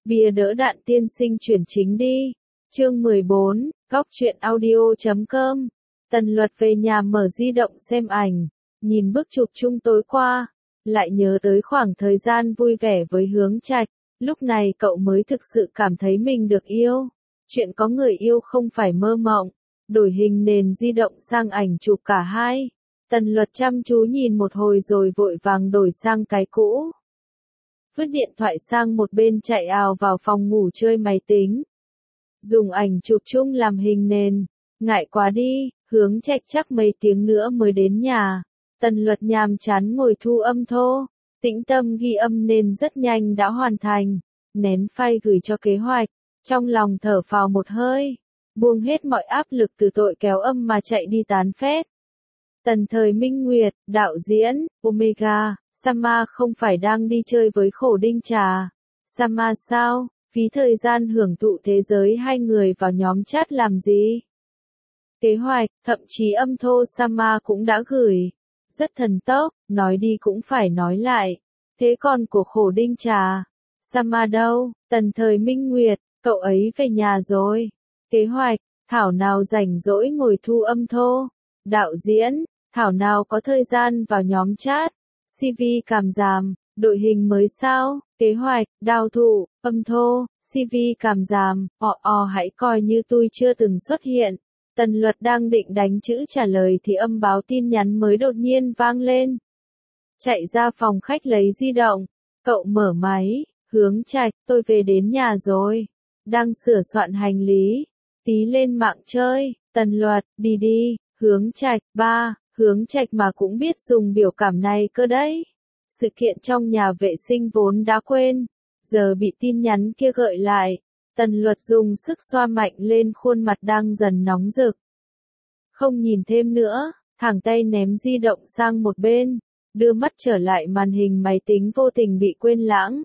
Bìa đỡ Đạn tiên sinh chuyển chính đi. Chương 14, Góc truyện audio.com. Tần Luật về nhà mở di động xem ảnh, nhìn bức chụp chung tối qua, lại nhớ tới khoảng thời gian vui vẻ với Hướng Trạch, lúc này cậu mới thực sự cảm thấy mình được yêu. Chuyện có người yêu không phải mơ mộng. Đổi hình nền di động sang ảnh chụp cả hai. Tần Luật chăm chú nhìn một hồi rồi vội vàng đổi sang cái cũ. Vứt điện thoại sang một bên chạy ào vào phòng ngủ chơi máy tính. Dùng ảnh chụp chung làm hình nền. Ngại quá đi, Hướng Trạch chắc mấy tiếng nữa mới đến nhà. Tần Luật nhàm chán ngồi thu âm thô. Tĩnh tâm ghi âm nên rất nhanh đã hoàn thành. Nén file gửi cho kế hoạch. Trong lòng thở phào một hơi. Buông hết mọi áp lực từ tội kéo âm mà chạy đi tán phét. Tần Thời Minh Nguyệt, đạo diễn, Omega, Sama không phải đang đi chơi với Khổ Đinh Trà. Sama sao, phí thời gian hưởng thụ thế giới hai người vào nhóm chat làm gì? Kế hoạch, thậm chí âm thô Sama cũng đã gửi. Rất thần tốc, nói đi cũng phải nói lại. Thế còn của Khổ Đinh Trà? Sama đâu? Tần Thời Minh Nguyệt, cậu ấy về nhà rồi. Kế hoạch, Thảo nào rảnh rỗi ngồi thu âm thô. Đạo diễn, Thảo nào có thời gian vào nhóm chat. CV cảm giảm, đội hình mới sao? Kế hoạch, đào thụ, âm thô, CV cảm giảm, hãy coi như tôi chưa từng xuất hiện. Tần Luật đang định đánh chữ trả lời thì âm báo tin nhắn mới đột nhiên vang lên. Chạy ra phòng khách lấy di động, cậu mở máy, Hướng Trạch, tôi về đến nhà rồi. Đang sửa soạn hành lý, tí lên mạng chơi. Tần Luật, đi đi. Hướng Trạch, ba, Hướng Trạch mà cũng biết dùng biểu cảm này cơ đấy. Sự kiện trong nhà vệ sinh vốn đã quên, giờ bị tin nhắn kia gợi lại. Tần Luật dùng sức xoa mạnh lên khuôn mặt đang dần nóng rực. Không nhìn thêm nữa, thẳng tay ném di động sang một bên, đưa mắt trở lại màn hình máy tính vô tình bị quên lãng.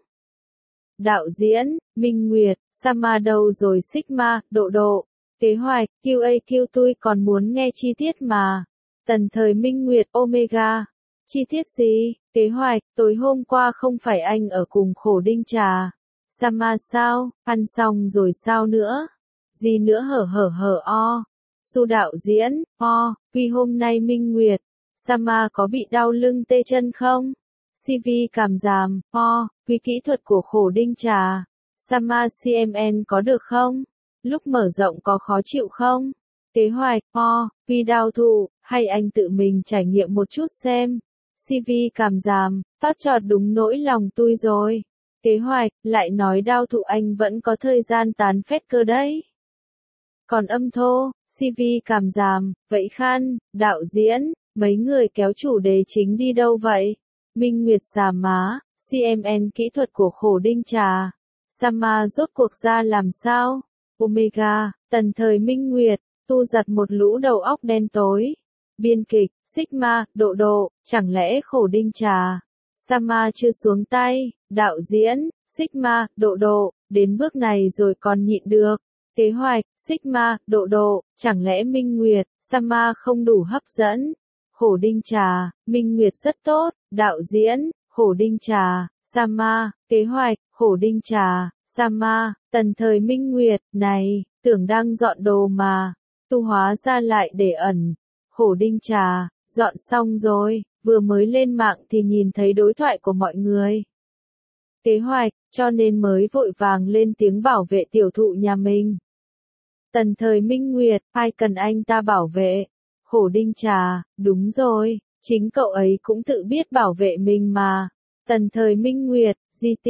Đạo diễn, Minh Nguyệt, Sama đâu rồi Sigma, Độ. Kế hoạch, QAQ tôi còn muốn nghe chi tiết mà. Tần Thời Minh Nguyệt, Omega. Chi tiết gì? Kế hoạch, tối hôm qua không phải anh ở cùng Khổ Đinh Trà. Sama sao? Ăn xong rồi sao nữa? Gì nữa hở. Su đạo diễn, Quy hôm nay Minh Nguyệt. Sama có bị đau lưng tê chân không? CV cảm giảm, Quy kỹ thuật của Khổ Đinh Trà. Sama CMN có được không? Lúc mở rộng có khó chịu không? Kế hoạch, Quy đào thụ, hay anh tự mình trải nghiệm một chút xem. CV cảm giảm, phát trọt đúng nỗi lòng tôi rồi. Kế hoạch, lại nói đao thụ anh vẫn có thời gian tán phét cơ đấy. Còn âm thô, CV cảm giảm, vậy Khan, đạo diễn, mấy người kéo chủ đề chính đi đâu vậy? Minh Nguyệt xà má, CMN kỹ thuật của Khổ Đinh Trà. Sama rốt cuộc ra làm sao? Omega, Tần Thời Minh Nguyệt, tu giật một lũ đầu óc đen tối. Biên kịch, Sigma, Độ, chẳng lẽ Khổ Đinh Trà? Sama chưa xuống tay, đạo diễn, Sigma, Độ, đến bước này rồi còn nhịn được. Kế hoạch, Sigma, Độ, chẳng lẽ Minh Nguyệt, Sama không đủ hấp dẫn? Khổ Đinh Trà, Minh Nguyệt rất tốt, đạo diễn, Khổ Đinh Trà, Sama, kế hoạch, Khổ Đinh Trà, Sama, Tần Thời Minh Nguyệt, này, tưởng đang dọn đồ mà, tu hóa ra lại để ẩn. Khổ Đinh Trà, dọn xong rồi, vừa mới lên mạng thì nhìn thấy đối thoại của mọi người. Kế hoạch, cho nên mới vội vàng lên tiếng bảo vệ tiểu thụ nhà mình. Tần Thời Minh Nguyệt, ai cần anh ta bảo vệ? Khổ Đinh Trà, đúng rồi, chính cậu ấy cũng tự biết bảo vệ mình mà. Tần Thời Minh Nguyệt, GT,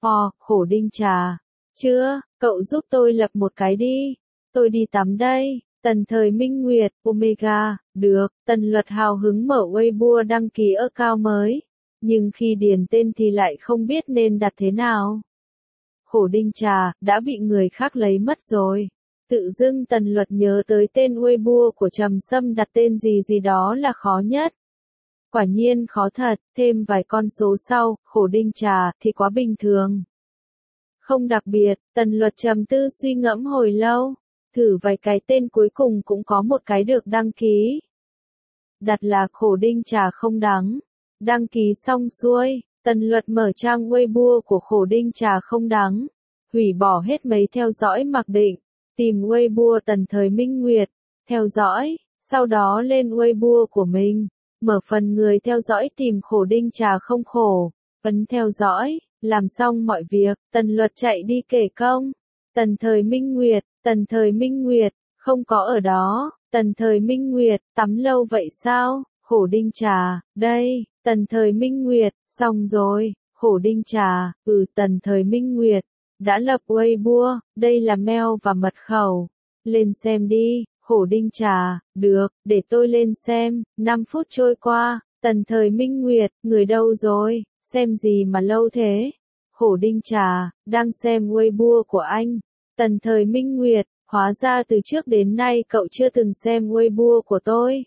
Khổ Đinh Trà. Chưa, cậu giúp tôi lập một cái đi. Tôi đi tắm đây. Tần Thời Minh Nguyệt, Omega, được. Tần Luật hào hứng mở Weibo đăng ký account mới. Nhưng khi điền tên thì lại không biết nên đặt thế nào. Khổ Đinh Trà, đã bị người khác lấy mất rồi. Tự dưng Tần Luật nhớ tới tên Weibo của Trầm Sâm đặt tên gì đó là khó nhất. Quả nhiên khó thật, thêm vài con số sau, Khổ Đinh Trà, thì quá bình thường. Không đặc biệt, Tần Luật trầm tư suy ngẫm hồi lâu. Thử vài cái tên cuối cùng cũng có một cái được đăng ký. Đặt là Khổ Đinh Trà không đắng. Đăng ký xong xuôi, Tần Luật mở trang Weibo của Khổ Đinh Trà không đắng. Hủy bỏ hết mấy theo dõi mặc định. Tìm Weibo Tần Thời Minh Nguyệt. Theo dõi. Sau đó lên Weibo của mình. Mở phần người theo dõi tìm Khổ Đinh Trà không khổ. Ấn theo dõi. Làm xong mọi việc. Tần Luật chạy đi kể công. Tần Thời Minh Nguyệt. Tần Thời Minh Nguyệt. Không có ở đó. Tần Thời Minh Nguyệt. Tắm lâu vậy sao? Khổ Đinh Trà. Đây. Tần Thời Minh Nguyệt. Xong rồi. Khổ Đinh Trà. Tần Thời Minh Nguyệt. Đã lập Weibo. Đây là mail và mật khẩu. Lên xem đi. Khổ Đinh Trà. Được. Để tôi lên xem. 5 phút trôi qua. Tần Thời Minh Nguyệt. Người đâu rồi? Xem gì mà lâu thế? Khổ Đinh Trà. Đang xem Weibo của anh. Tần Thời Minh Nguyệt. Hóa ra từ trước đến nay cậu chưa từng xem Weibo của tôi.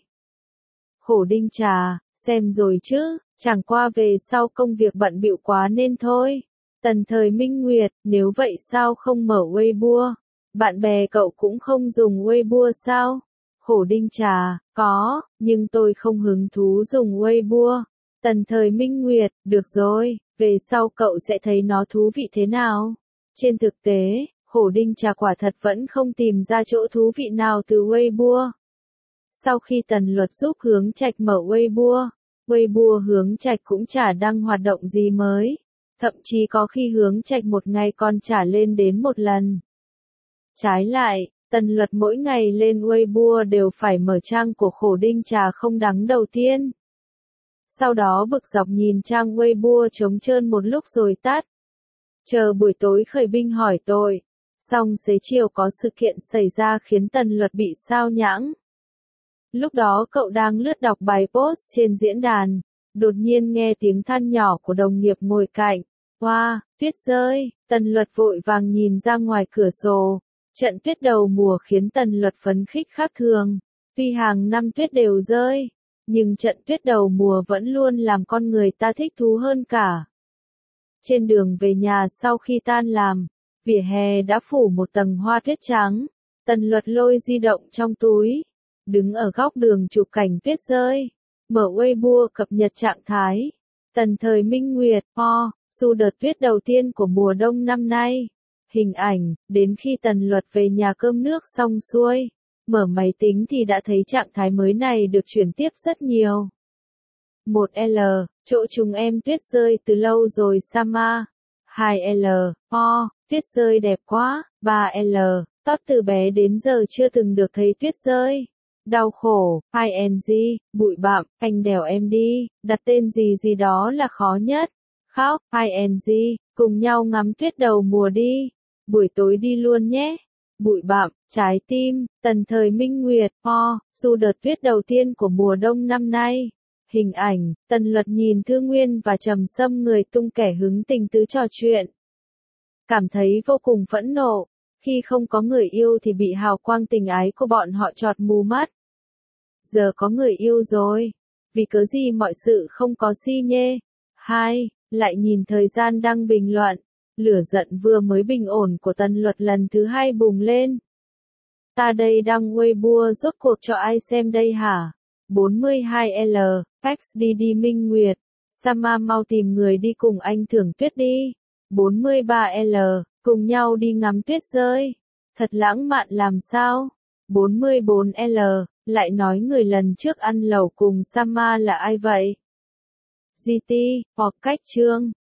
Khổ Đinh Trà. Xem rồi chứ. Chẳng qua về sau công việc bận bịu quá nên thôi. Tần Thời Minh Nguyệt. Nếu vậy sao không mở Weibo? Bạn bè cậu cũng không dùng Weibo sao? Khổ Đinh Trà. Có. Nhưng tôi không hứng thú dùng Weibo. Tần Thời Minh Nguyệt. Được rồi. Về sau cậu sẽ thấy nó thú vị thế nào? Trên thực tế, Khổ Đinh Trà quả thật vẫn không tìm ra chỗ thú vị nào từ Weibo. Sau khi Tần Luật giúp Hướng Trạch mở Weibo, Weibo Hướng Trạch cũng chả đăng hoạt động gì mới. Thậm chí có khi Hướng Trạch một ngày còn chả lên đến một lần. Trái lại, Tần Luật mỗi ngày lên Weibo đều phải mở trang của Khổ Đinh Trà không đắng đầu tiên. Sau đó bực dọc nhìn trang Weibo trống trơn một lúc rồi tắt. Chờ buổi tối khởi binh hỏi tội. Xong xế chiều có sự kiện xảy ra khiến Tần Luật bị sao nhãng. Lúc đó cậu đang lướt đọc bài post trên diễn đàn. Đột nhiên nghe tiếng than nhỏ của đồng nghiệp ngồi cạnh. Wow, tuyết rơi. Tần Luật vội vàng nhìn ra ngoài cửa sổ. Trận tuyết đầu mùa khiến Tần Luật phấn khích khác thường. Tuy hàng năm tuyết đều rơi, nhưng trận tuyết đầu mùa vẫn luôn làm con người ta thích thú hơn cả. Trên đường về nhà sau khi tan làm, vỉa hè đã phủ một tầng hoa tuyết trắng. Tần Luật lôi di động trong túi, đứng ở góc đường chụp cảnh tuyết rơi. Mở Weibo cập nhật trạng thái. Tần Thời Minh Nguyệt. Dù đợt tuyết đầu tiên của mùa đông năm nay. Hình ảnh. Đến khi Tần Luật về nhà cơm nước xong xuôi, mở máy tính thì đã thấy trạng thái mới này được chuyển tiếp rất nhiều. 1L. Chỗ chúng em tuyết rơi từ lâu rồi Sama. 2L. Tuyết rơi đẹp quá. 3L. Tót từ bé đến giờ chưa từng được thấy tuyết rơi. Đau khổ. 2NG. Bụi bặm. Anh đèo em đi. Đặt tên gì gì đó là khó nhất. Khóc. 2NG. Cùng nhau ngắm tuyết đầu mùa đi. Buổi tối đi luôn nhé. Bụi bặm. Trái tim. Tần Thời Minh Nguyệt. Dù đợt tuyết đầu tiên của mùa đông năm nay. Hình ảnh. Tần Luật nhìn Thư Nguyên và Trầm Sâm người tung kẻ hứng tình tứ trò chuyện. Cảm thấy vô cùng phẫn nộ. Khi không có người yêu thì bị hào quang tình ái của bọn họ chọt mù mắt. Giờ có người yêu rồi. Vì cớ gì mọi sự không có si nhê. 2. Lại nhìn thời gian đăng bình luận. Lửa giận vừa mới bình ổn của Tần Luật lần thứ 2 bùng lên. Ta đây đăng Weibo rốt cuộc cho ai xem đây hả? 42L. XDD Minh Nguyệt. Sama mau tìm người đi cùng anh thưởng tuyết đi. 43L. Cùng nhau đi ngắm tuyết rơi. Thật lãng mạn làm sao? 44L. Lại nói người lần trước ăn lẩu cùng Sama là ai vậy? GT. Hoặc cách chương.